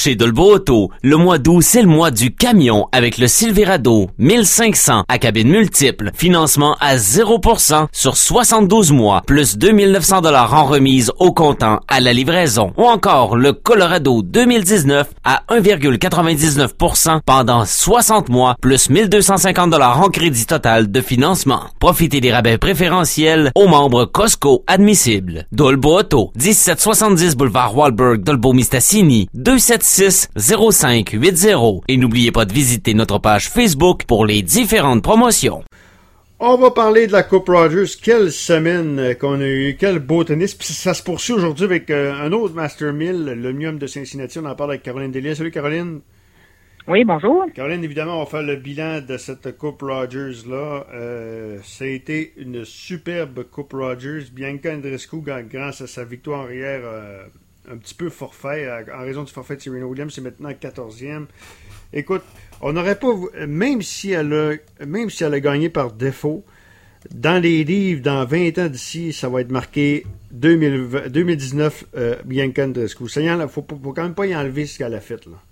Chez Dolbo Auto, le mois d'août, c'est le mois du camion avec le Silverado 1500 à cabine multiple. Financement à 0% sur 72 mois, plus 2900 $ en remise au comptant à la livraison. Ou encore le Colorado 2019 à 1,99% pendant 60 mois, plus 1250 $ en crédit total de financement. Profitez des rabais préférentiels aux membres Costco admissibles. Dolbo Auto, 1770 boulevard Wahlberg, Dolbeau-Mistassini, 276-0580. Et n'oubliez pas de visiter notre page Facebook pour les différentes promotions. On va parler de la Coupe Rogers. Quelle semaine qu'on a eu. Quel beau tennis. Puis ça se poursuit aujourd'hui avec un autre Master 1000, l'Omnium de Cincinnati. On en parle avec Caroline Delia. Salut Caroline. Oui, bonjour. Caroline, évidemment, on va faire le bilan de cette Coupe Rogers-là. Ça a été une superbe Coupe Rogers. Bianca Andreescu, grâce à sa victoire hier, un petit peu forfait, en raison du forfait de Serena Williams, c'est maintenant 14e. Écoute, on n'aurait pas, même si elle a gagné par défaut, dans les livres, dans 20 ans d'ici, ça va être marqué 2019 Bianca Andreescu. Il ne faut quand même pas y enlever ce qu'elle a fait, là.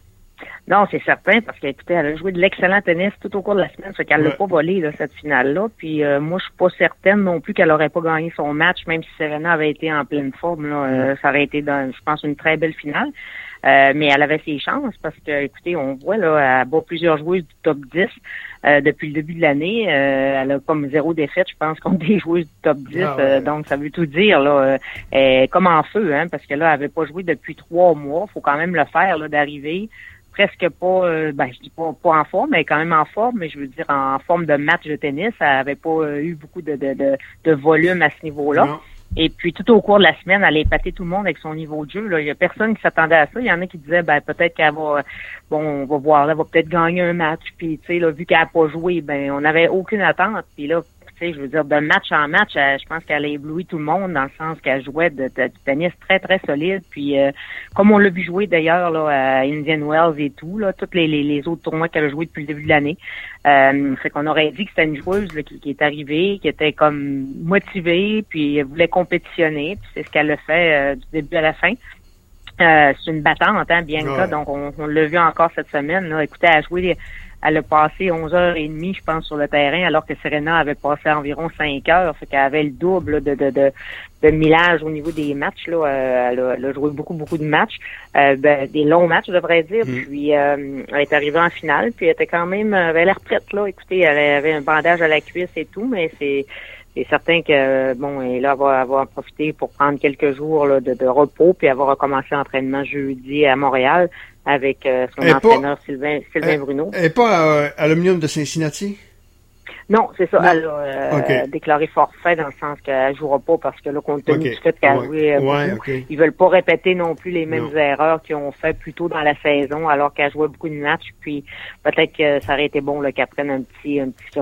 Non, c'est certain, parce qu'écoutez, elle a joué de l'excellent tennis tout au cours de la semaine, fait qu'elle l'a pas volé, là, cette finale-là. Puis moi, je suis pas certaine non plus qu'elle aurait pas gagné son match, même si Serena avait été en pleine forme, là. Ça aurait été, je pense, une très belle finale. Mais elle avait ses chances, parce que, écoutez, on voit, là, elle bat plusieurs joueuses du top 10 depuis le début de l'année. Elle a comme 0 défaite, je pense, contre des joueuses du top 10. Donc, ça veut tout dire, là. Comme en feu, hein, parce que là, elle avait pas joué depuis 3 mois. Faut quand même le faire, là, d'arriver presque pas, je dis pas en forme, mais quand même en forme, mais je veux dire en forme de match de tennis. Elle avait pas eu beaucoup de volume à ce niveau-là. Non. Et puis, tout au cours de la semaine, elle a épaté tout le monde avec son niveau de jeu, là. Il y a personne qui s'attendait à ça. Il y en a qui disaient, peut-être qu'elle va, on va voir, là, elle va peut-être gagner un match. Puis, tu sais, là, vu qu'elle a pas joué, on n'avait aucune attente. Puis là, tu sais, je veux dire, de match en match, je pense qu'elle a ébloui tout le monde dans le sens qu'elle jouait du tennis très, très solide. Puis, comme on l'a vu jouer d'ailleurs, là, à Indian Wells et tout, là, tous les autres tournois qu'elle a joué depuis le début de l'année. C'est qu'on aurait dit que c'était une joueuse, là, qui est arrivée, qui était comme motivée, puis elle voulait compétitionner. Puis c'est ce qu'elle a fait du début à la fin. C'est une battante, hein, Bianca. Ouais. Donc, on l'a vu encore cette semaine, là. Écoutez, elle a passé 11h30, je pense, sur le terrain, alors que Serena avait passé environ 5 heures. Fait qu'elle avait le double là, de millage au niveau des matchs. Là. Elle a joué beaucoup de matchs. Des longs matchs, je devrais dire. Puis elle est arrivée en finale. Puis elle était quand même... elle avait l'air prête, là. Écoutez, elle avait un bandage à la cuisse et tout, mais c'est certain que, et là, elle va en profiter pour prendre quelques jours là, de repos, puis elle va recommencer l'entraînement jeudi à Montréal avec son entraîneur Sylvain Bruno. Elle n'est pas à l'Omnium de Cincinnati? Non, c'est ça. Non. Elle a déclaré forfait dans le sens qu'elle ne jouera pas parce que là, compte tenu du fait qu'elle a joué beaucoup, ils veulent pas répéter non plus les mêmes erreurs qu'ils ont fait plus tôt dans la saison alors qu'elle jouait beaucoup de matchs. Puis peut-être que ça aurait été bon là, qu'elle prenne un petit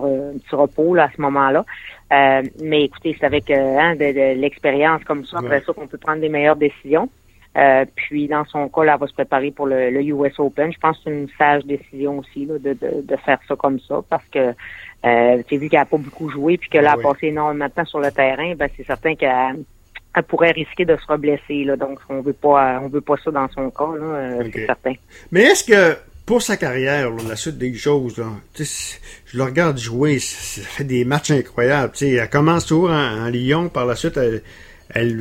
repos là, à ce moment-là. Mais écoutez, c'est avec de l'expérience comme ça, après ça qu'on peut prendre des meilleures décisions. Puis dans son cas, là, elle va se préparer pour le US Open. Je pense que c'est une sage décision aussi là, de faire ça comme ça parce que tu vu qu'elle n'a pas beaucoup joué puis qu'elle a passé énormément de temps sur le terrain, c'est certain qu'elle pourrait risquer de se reblesser. Là, donc on veut pas ça dans son cas, là, c'est certain. Mais est-ce que pour sa carrière, là, la suite des choses, là, je le regarde jouer, ça fait des matchs incroyables. Elle commence toujours en Lyon, par la suite elle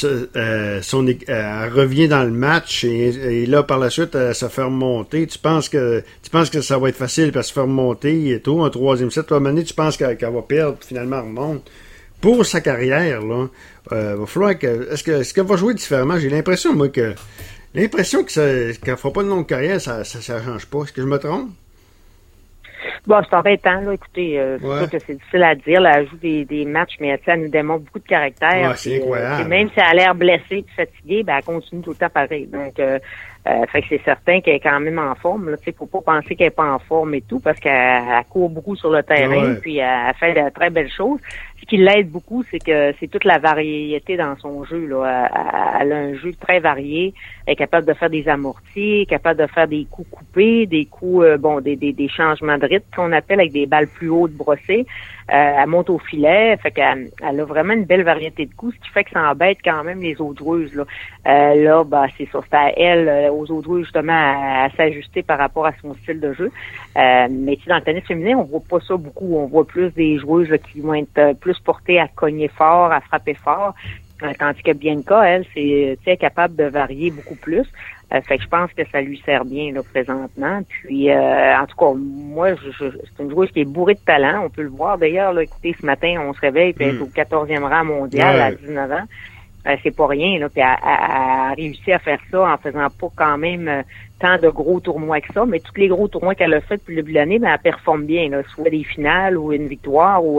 revient dans le match et là par la suite elle se fait remonter. Tu penses que ça va être facile parce se faire remonter et tout, un troisième set, toi tu penses qu'elle va perdre, finalement elle remonte. Pour sa carrière, là, va falloir que. Est-ce qu'elle va jouer différemment? J'ai l'impression, moi, qu'elle fera pas de longue carrière, ça change pas. Est-ce que je me trompe? Bon, c'est embêtant, là. Écoutez, c'est sûr que c'est difficile à dire. Là, elle joue des matchs, mais elle nous démontre beaucoup de caractère. Ouais, c'est incroyable. Même si elle a l'air blessée et fatiguée, elle continue tout le temps pareil. Donc, fait que c'est certain qu'elle est quand même en forme. Il faut pas penser qu'elle est pas en forme et tout, parce qu'elle court beaucoup sur le terrain, puis elle fait de très belles choses. ce qui l'aide beaucoup, c'est que c'est toute la variété dans son jeu, là. Elle a un jeu très varié. Elle est capable de faire des amortis, capable de faire des coups coupés, des coups, des changements de rythme qu'on appelle avec des balles plus hautes brossées. Elle monte au filet, fait qu'elle a vraiment une belle variété de coups, ce qui fait que ça embête quand même les autres joueuses, là. C'est ça, c'est à elle, aux autres joueuses, justement, à s'ajuster par rapport à son style de jeu. Mais dans le tennis féminin, on voit pas ça beaucoup. On voit plus des joueuses là, qui vont être plus portées à cogner fort, à frapper fort. Tandis que Bianca, elle, c'est capable de varier beaucoup plus. Fait que je pense que ça lui sert bien là présentement. Puis en tout cas, moi, c'est une joueuse qui est bourrée de talent. On peut le voir d'ailleurs. Là, écoutez, ce matin, on se réveille puis elle est au 14e rang mondial à 19 ans. C'est pas rien. Là, puis elle a réussi à faire ça en faisant pas quand même tant de gros tournois que ça. Mais tous les gros tournois qu'elle a fait depuis le début de l'année, elle performe bien. Là, soit des finales ou une victoire ou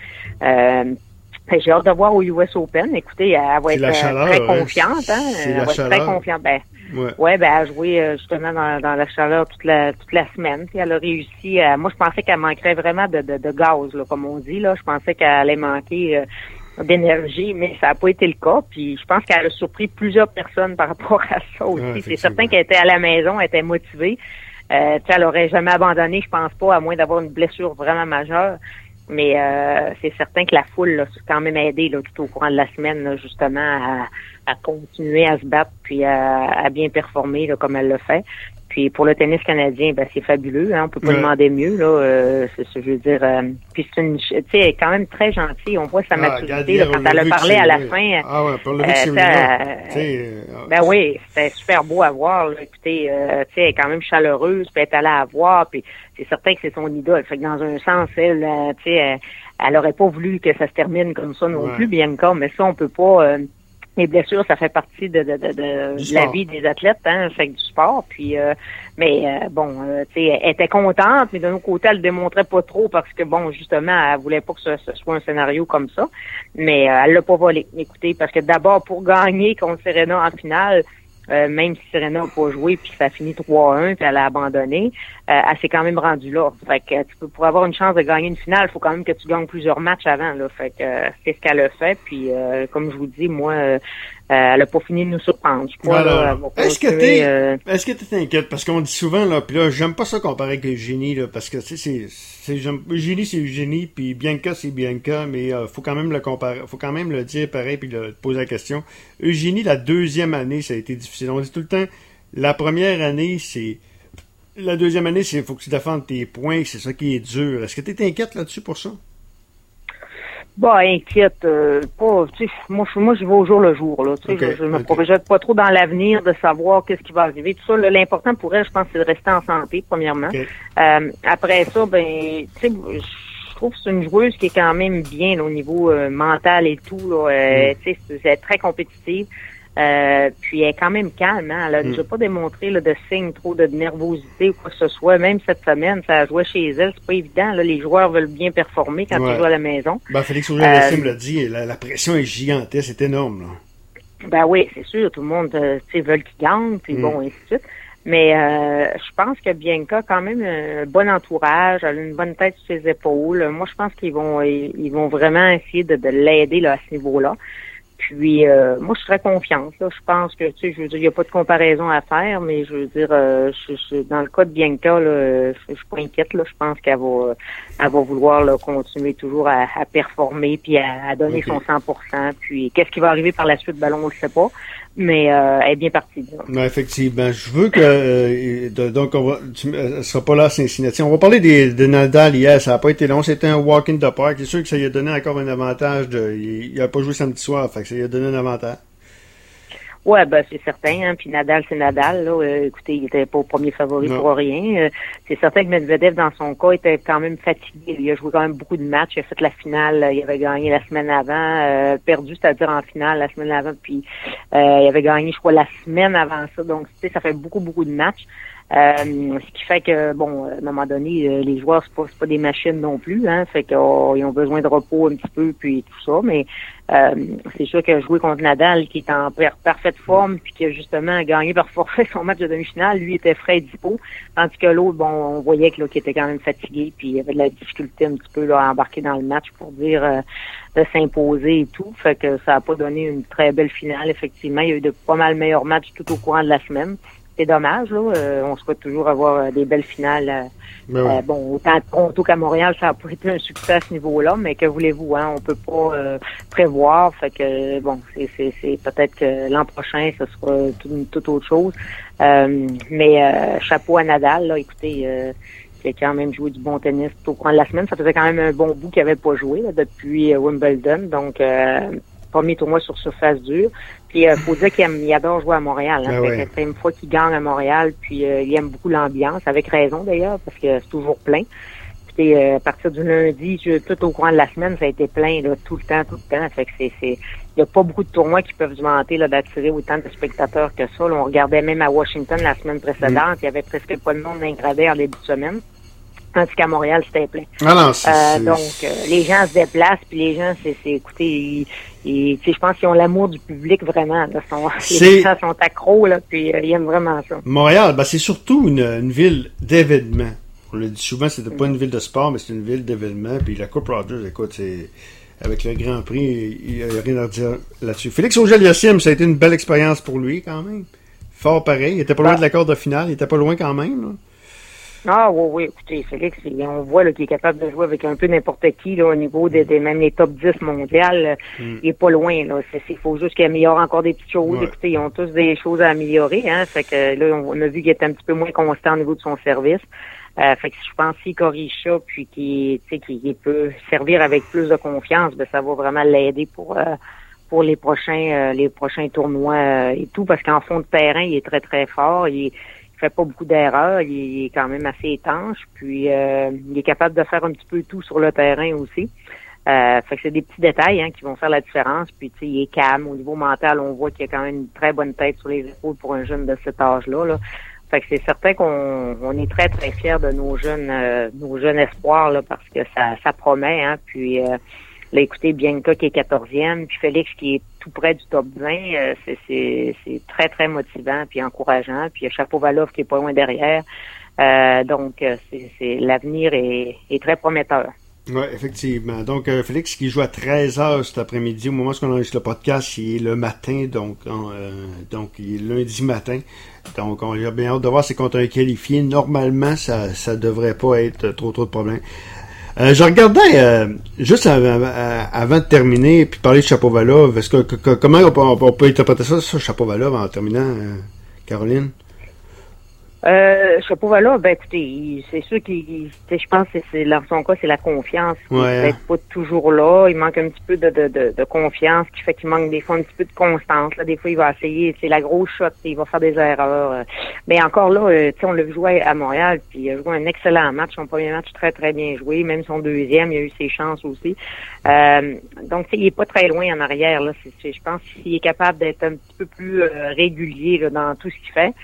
j'ai hâte de voir au US Open. Écoutez, elle va être très confiante. Elle va être très confiante. Elle a joué justement dans la chaleur toute la semaine. Puis elle a réussi. Moi, je pensais qu'elle manquerait vraiment de gaz, là, comme on dit. Là, je pensais qu'elle allait manquer d'énergie, mais ça n'a pas été le cas. Puis je pense qu'elle a surpris plusieurs personnes par rapport à ça aussi. C'est certain qu'elle était à la maison, elle était motivée. Elle aurait jamais abandonné, je pense pas, à moins d'avoir une blessure vraiment majeure. Mais c'est certain que la foule là, c'est quand même aidé là, tout au courant de la semaine, là, justement, à continuer à se battre puis à bien performer là, comme elle le fait. Puis pour le tennis canadien, c'est fabuleux, hein, on peut pas demander mieux là. Je veux dire, puis c'est une, tu sais, elle est quand même très gentille. On voit sa maturité là, quand elle a parlé à la fin. Pour le oui, c'était super beau à voir. Là. Écoutez, tu sais, elle est quand même chaleureuse, puis elle est allée à voir, puis c'est certain que c'est son idole. Fait que dans un sens, elle, tu sais, elle aurait pas voulu que ça se termine comme ça non plus, Bianca, mais ça on peut pas. Les blessures, ça fait partie de la vie des athlètes, hein, fait que du sport. Puis, tu sais, elle était contente, mais d'un autre côté, elle le démontrait pas trop parce que, justement, elle voulait pas que ce soit un scénario comme ça. Mais elle l'a pas volé. Écoutez, parce que d'abord, pour gagner contre Serena en finale, même si Serena n'a pas joué puis ça a fini 3-1 puis elle a abandonné, elle s'est quand même rendue là. Fait que pour avoir une chance de gagner une finale, il faut quand même que tu gagnes plusieurs matchs avant. Là. Fait que c'est ce qu'elle a fait. Puis comme je vous dis, moi, elle a pas fini de nous surprendre. Je crois, là, est-ce que tu t'inquiètes? Parce qu'on dit souvent, là, puis là, j'aime pas ça comparer avec Eugénie, là, parce que Eugénie, c'est Eugénie, puis Bianca, c'est Bianca, mais faut quand même le comparer, faut quand même le dire pareil, puis poser la question. Eugénie, la deuxième année, ça a été difficile. On dit tout le temps, la première année, c'est... La deuxième année, c'est faut que tu défendes tes points, c'est ça qui est dur. Est-ce que tu t'inquiètes là-dessus pour ça? Inquiète, pas, tu sais, moi, je vais au jour le jour, là, tu sais, je me projette pas trop dans l'avenir de savoir qu'est-ce qui va arriver, tout ça, là, l'important pour elle, je pense, c'est de rester en santé, premièrement. Après ça, tu sais, je trouve que c'est une joueuse qui est quand même bien, là, au niveau mental et tout, là, tu sais, c'est très compétitive. Puis elle est quand même calme, hein? Elle a déjà pas démontré là, de signes trop de nervosité ou quoi que ce soit. Même cette semaine, ça a joué chez elle, c'est pas évident. Là, les joueurs veulent bien performer quand ils jouent à la maison. Félix Auger-Aliassime l'a dit, la pression est gigantesque, c'est énorme. Là. Oui, c'est sûr, tout le monde veut qu'ils gagnent, puis bon, ainsi de suite. Mais je pense que Bianca a quand même un bon entourage, elle a une bonne tête sur ses épaules. Moi, je pense qu'ils vont vraiment essayer de l'aider là, à ce niveau-là. Puis, moi, je suis très confiante. Là. Je pense que, tu sais, je veux dire, il n'y a pas de comparaison à faire, mais je veux dire, dans le cas de Bianca, là, je suis pas inquiète. Là. Je pense qu'elle va vouloir là, continuer toujours à performer puis à donner son 100%. Puis, qu'est-ce qui va arriver par la suite, on le sait pas. Mais elle est bien partie. Effectivement. Je veux que donc elle sera pas là à Cincinnati. On va parler de Nadal hier. Ça n'a pas été long. C'était un walk in the park. C'est sûr que ça lui a donné encore un avantage. Il n'a pas joué samedi soir. Fait que ça lui a donné un avantage. Ouais, c'est certain, hein. Puis Nadal, c'est Nadal, là. Écoutez, il était pas au premier favori pour rien. C'est certain que Medvedev, dans son cas, était quand même fatigué. Il a joué quand même beaucoup de matchs. Il a fait la finale. Il avait gagné la semaine avant. Perdu, c'est-à-dire en finale la semaine avant. Puis il avait gagné, je crois, la semaine avant ça. Donc, tu sais, ça fait beaucoup, beaucoup de matchs. Ce qui fait que, bon, à un moment donné, les joueurs, c'est pas des machines non plus, hein. Fait qu'ils ont besoin de repos un petit peu, puis tout ça. Mais c'est sûr que jouer contre Nadal, qui est en parfaite forme, puis qui a justement gagné par forfait son match de demi-finale, lui était frais et dispo. Tandis que l'autre, bon, on voyait qu'il était quand même fatigué, puis il avait de la difficulté un petit peu là, à embarquer dans le match pour dire de s'imposer et tout. Fait que ça a pas donné une très belle finale, effectivement. Il y a eu de pas mal meilleurs matchs tout au courant de la semaine. C'est dommage, là. On souhaite toujours avoir des belles finales. Bon, autant à Toronto qu'à Montréal, ça a pas été un succès à ce niveau-là, mais que voulez-vous, hein? On peut pas prévoir. Fait que bon, c'est peut-être que l'an prochain, ce sera toute autre chose. Mais chapeau à Nadal, là, écoutez, qui a quand même joué du bon tennis tout au courant de la semaine. Ça faisait quand même un bon bout qu'il avait pas joué là, depuis Wimbledon. Donc premier tournoi sur surface dure. Puis faut dire qu'il adore jouer à Montréal. Hein. C'est la première fois qu'il gagne à Montréal, puis il aime beaucoup l'ambiance, avec raison d'ailleurs, parce que c'est toujours plein. Puis à partir du lundi, tout au courant de la semaine, ça a été plein là, tout le temps. Fait que il y a pas beaucoup de tournois qui peuvent se vanter là, d'attirer autant de spectateurs que ça. Là, on regardait même à Washington la semaine précédente, il y avait presque pas de monde d'ingradé en début de semaine. Tandis qu'à Montréal, c'était plein. Donc, les gens se déplacent, puis les gens, écoutez, je pense qu'ils ont l'amour du public vraiment. Là, les gens sont accros, là, puis ils aiment vraiment ça. Montréal, c'est surtout une ville d'événements. On le dit souvent, c'était pas une ville de sport, mais c'est une ville d'événements. Puis la Coupe Rogers, écoute, avec le Grand Prix, il n'y a rien à dire là-dessus. Félix Auger-Aliassime, ça a été une belle expérience pour lui, quand même. Fort pareil. Il était pas loin de la corde de finale. Il était pas loin quand même, là. Ah oui, écoutez, Félix, on voit là, qu'il est capable de jouer avec un peu n'importe qui là, au niveau même les top 10 mondiales. Il est pas loin. Là. Il faut juste qu'il améliore encore des petites choses. Ouais. Écoutez, ils ont tous des choses à améliorer. Hein. Fait que là, on a vu qu'il était un petit peu moins constant au niveau de son service. Fait que je pense qu'il corrige ça, puis qu'il peut servir avec plus de confiance, ça va vraiment l'aider pour les prochains tournois et tout, parce qu'en fond de terrain, il est très, très fort. Il fait pas beaucoup d'erreurs, il est quand même assez étanche, puis il est capable de faire un petit peu tout sur le terrain aussi. Fait que c'est des petits détails qui vont faire la différence, puis il est calme. Au niveau mental, on voit qu'il a quand même une très bonne tête sur les épaules pour un jeune de cet âge-là. Là. Fait que c'est certain qu'on est très, très fiers de nos jeunes espoirs là, parce que ça promet, hein, puis là, écoutez, Bianca qui est 14e, puis Félix qui est tout près du top 20, c'est très, très motivant puis encourageant. Puis il y a Chapovalov qui est pas loin derrière. Donc, l'avenir est très prometteur. Oui, effectivement. Donc, Félix qui joue à 13h cet après-midi, au moment où on enregistre le podcast, il est le matin, donc il est lundi matin. Donc, on a bien hâte de voir, c'est contre un qualifié. Normalement, ça devrait pas être trop de problèmes. Je regardais, juste avant de terminer, puis parler de Chapovalov, comment on peut interpréter ça, Chapovalov, en terminant, Caroline? Chapovalov, écoutez, c'est sûr je pense que dans son cas, c'est la confiance. Il n'est pas toujours là. Il manque un petit peu de confiance, qui fait qu'il manque des fois un petit peu de constance. Là, des fois, il va essayer, c'est la grosse shot, il va faire des erreurs. Mais encore là, on l'a vu jouer à Montréal, puis il a joué un excellent match. Son premier match très, très bien joué. Même son deuxième, il a eu ses chances aussi. Donc, il est pas très loin en arrière. Là. Je pense qu'il est capable d'être un petit peu plus régulier là, dans tout ce qu'il fait.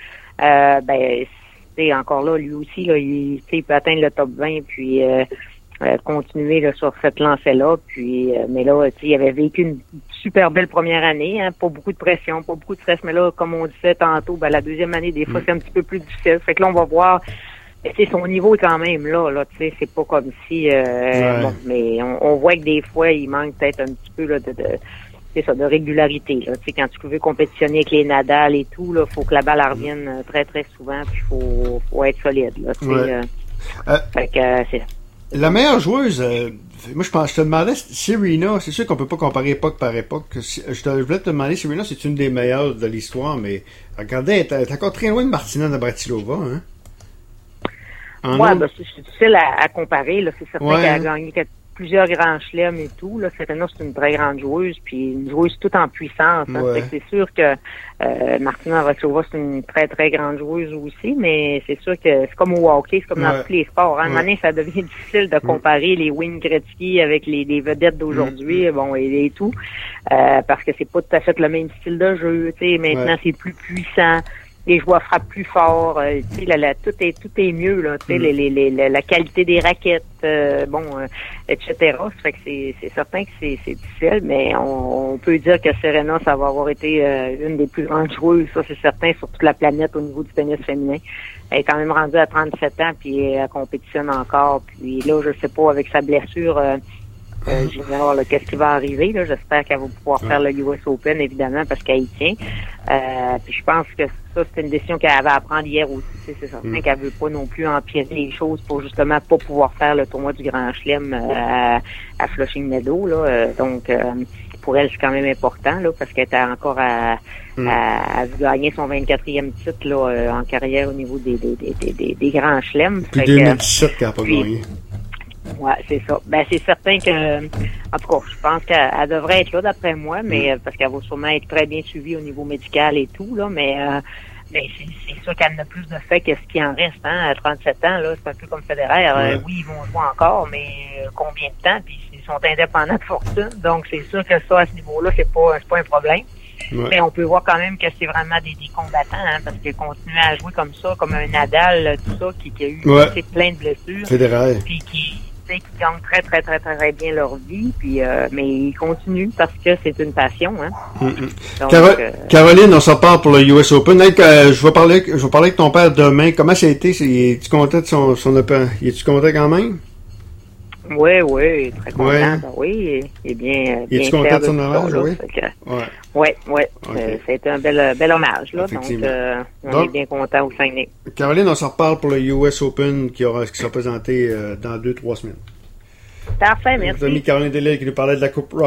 Encore là, lui aussi, là, il peut atteindre le top 20, puis continuer là, sur cette lancée-là. Puis, mais là, il avait vécu une super belle première année, hein, pas beaucoup de pression, pas beaucoup de stress, mais là, comme on disait tantôt, la deuxième année, des fois, c'est un petit peu plus difficile. Fait que là, on va voir. Son niveau est quand même là, c'est pas comme si bon, mais on voit que des fois, il manque peut-être un petit peu là, de régularité. Là. Quand tu veux compétitionner avec les Nadal et tout, là, faut que la balle revienne très, très souvent, puis faut être solide. Là, fait que, c'est la meilleure joueuse, moi je te demandais, Serena, c'est sûr qu'on peut pas comparer époque par époque. Je voulais te demander, Serena, c'est une des meilleures de l'histoire, mais regardez, elle est encore très loin de Martina Navratilova, hein? C'est difficile à comparer. Là. C'est certain qu'elle a gagné plusieurs grands chelems et tout. Là, Serena, c'est une très grande joueuse, puis une joueuse toute en puissance. Hein. C'est sûr que Martina Navratilova, c'est une très, très grande joueuse aussi, mais c'est sûr que c'est comme au hockey, c'est comme dans tous les sports. Hein. À un moment donné, ça devient difficile de comparer les Wayne Gretzky avec les vedettes d'aujourd'hui, et tout, parce que c'est pas tout à fait le même style de jeu. Maintenant, c'est plus puissant. les joueurs frappent plus fort, tu sais, tout est mieux, là, tu sais, la qualité des raquettes, etc. Ça fait que c'est certain que c'est difficile, mais on peut dire que Serena, ça va avoir été une des plus grandes joueuses, ça c'est certain, sur toute la planète au niveau du tennis féminin. Elle est quand même rendue à 37 ans, puis elle compétitionne encore, puis là, je sais pas, avec sa blessure, j'ignore qu'est-ce qui va arriver. Là. J'espère qu'elle va pouvoir faire le US Open, évidemment, parce qu'elle y tient. Puis je pense que ça, c'est une décision qu'elle avait à prendre hier aussi. C'est certain qu'elle veut pas non plus empirer les choses pour justement pas pouvoir faire le tournoi du Grand Chelem à Flushing Meadows. Là. Donc, pour elle, c'est quand même important là, parce qu'elle était encore à gagner son 24e titre là, en carrière au niveau des Grands Chelems. Puis 2017 qu'elle n'a pas gagné. Ouais, c'est ça. Ben, c'est certain que, en tout cas, je pense qu'elle devrait être là d'après moi, mais parce qu'elle va sûrement être très bien suivie au niveau médical et tout, là, mais c'est sûr qu'elle n'a plus de fait que ce qui en reste, hein, à 37 ans, là, c'est un peu comme Federer. Oui, ils vont jouer encore, mais combien de temps? Puis ils sont indépendants de fortune, donc c'est sûr que ça, à ce niveau-là, c'est pas un problème. Ouais. Mais on peut voir quand même que c'est vraiment des combattants, hein, parce qu'ils continuent à jouer comme ça, comme un Nadal, tout ça, qui a eu plein de blessures. Federer. Puis qui gagnent très, très, très, très bien leur vie, puis mais ils continuent parce que c'est une passion, hein. Donc, Caroline, on s'en parle pour le US Open. Je vais parler avec ton père demain. Comment ça a été? Es-tu content de son Open? Es-tu content quand même? Oui, très content. Ouais. Oui, il est bien. Es-tu content de son hommage? Oui. Okay. C'était un bel hommage, là. Donc, on est bien content au Saguenay. Caroline, on s'en reparle pour le US Open qui sera présenté dans 2-3 semaines. Parfait, merci. Notre amie Caroline Delisle qui nous parlait de la Coupe